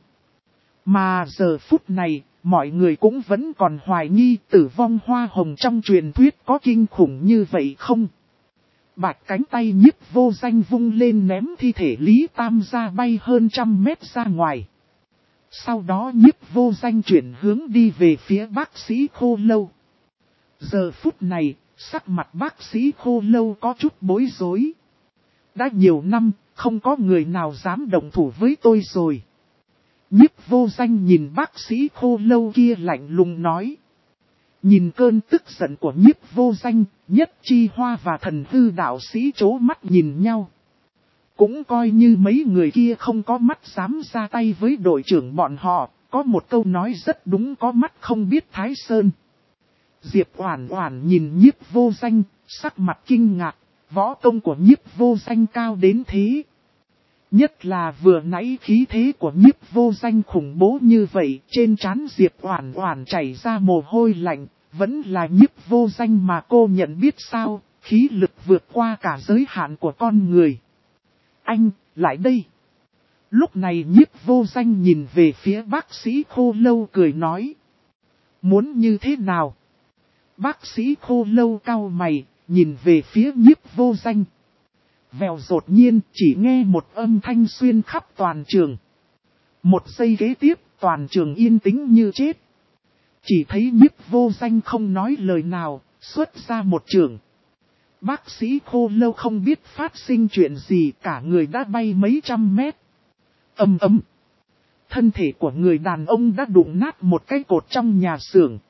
Mà giờ phút này, mọi người cũng vẫn còn hoài nghi tử vong hoa hồng trong truyền thuyết có kinh khủng như vậy không. Bạch cánh tay nhiếp vô danh vung lên ném thi thể Lý Tam Gia bay hơn 100 mét ra ngoài. Sau đó nhiếp vô danh chuyển hướng đi về phía bác sĩ Khô Lâu. Giờ phút này, sắc mặt bác sĩ Khô Lâu có chút bối rối. Đã nhiều năm, không có người nào dám động thủ với tôi rồi. Nhiếp vô danh nhìn bác sĩ Khô Lâu kia lạnh lùng nói. Nhìn cơn tức giận của nhiếp vô danh, Nhất Chi Hoa và Thần Hư đạo sĩ chố mắt nhìn nhau. Cũng coi như mấy người kia không có mắt dám ra tay với đội trưởng bọn họ, có một câu nói rất đúng, có mắt không biết Thái Sơn. Diệp Oản Oản nhìn nhiếp vô danh, sắc mặt kinh ngạc, võ công của nhiếp vô danh cao đến thế. Nhất là vừa nãy khí thế của nhiếp vô danh khủng bố như vậy, trên trán Diệp Oản Oản chảy ra mồ hôi lạnh, vẫn là nhiếp vô danh mà cô nhận biết sao, khí lực vượt qua cả giới hạn của con người. Anh, lại đây. Lúc này nhiếp vô danh nhìn về phía bác sĩ Khô Lâu cười nói. Muốn như thế nào? Bác sĩ Khô Lâu cau mày, nhìn về phía nhiếp vô danh. Vèo đột nhiên chỉ nghe một âm thanh xuyên khắp toàn trường. Một giây kế tiếp toàn trường yên tĩnh như chết. Chỉ thấy nhiếp vô danh không nói lời nào, xuất ra một trường. Bác sĩ Khô Lâu không biết phát sinh chuyện gì, cả người đã bay mấy trăm mét. Ầm ầm. Thân thể của người đàn ông đã đụng nát một cái cột trong nhà xưởng,